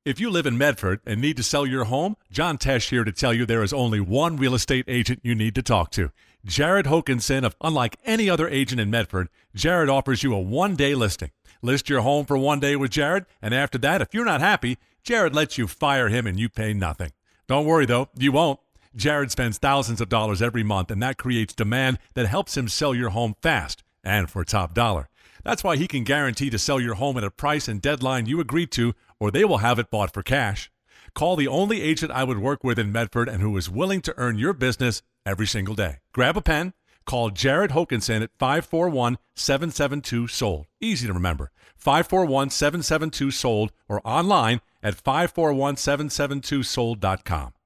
If you live in Medford and need to sell your home, John Tesh here to tell you there is only one real estate agent you need to talk to. Jared Hokinson. Unlike any other agent in Medford, Jared offers you a one-day listing. List your home for one day with Jared, and after that, if you're not happy, Jared lets you fire him and you pay nothing. Don't worry, though, you won't. Jared spends thousands of dollars every month, and that creates demand that helps him sell your home fast and for top dollar. That's why he can guarantee to sell your home at a price and deadline you agreed to, or they will have it bought for cash. Call the only agent I would work with in Medford and who is willing to earn your business every single day. Grab a pen. Call Jared Hokinson at 541-772-SOLD. Easy to remember. 541-772-SOLD or online at 541-772-SOLD.com.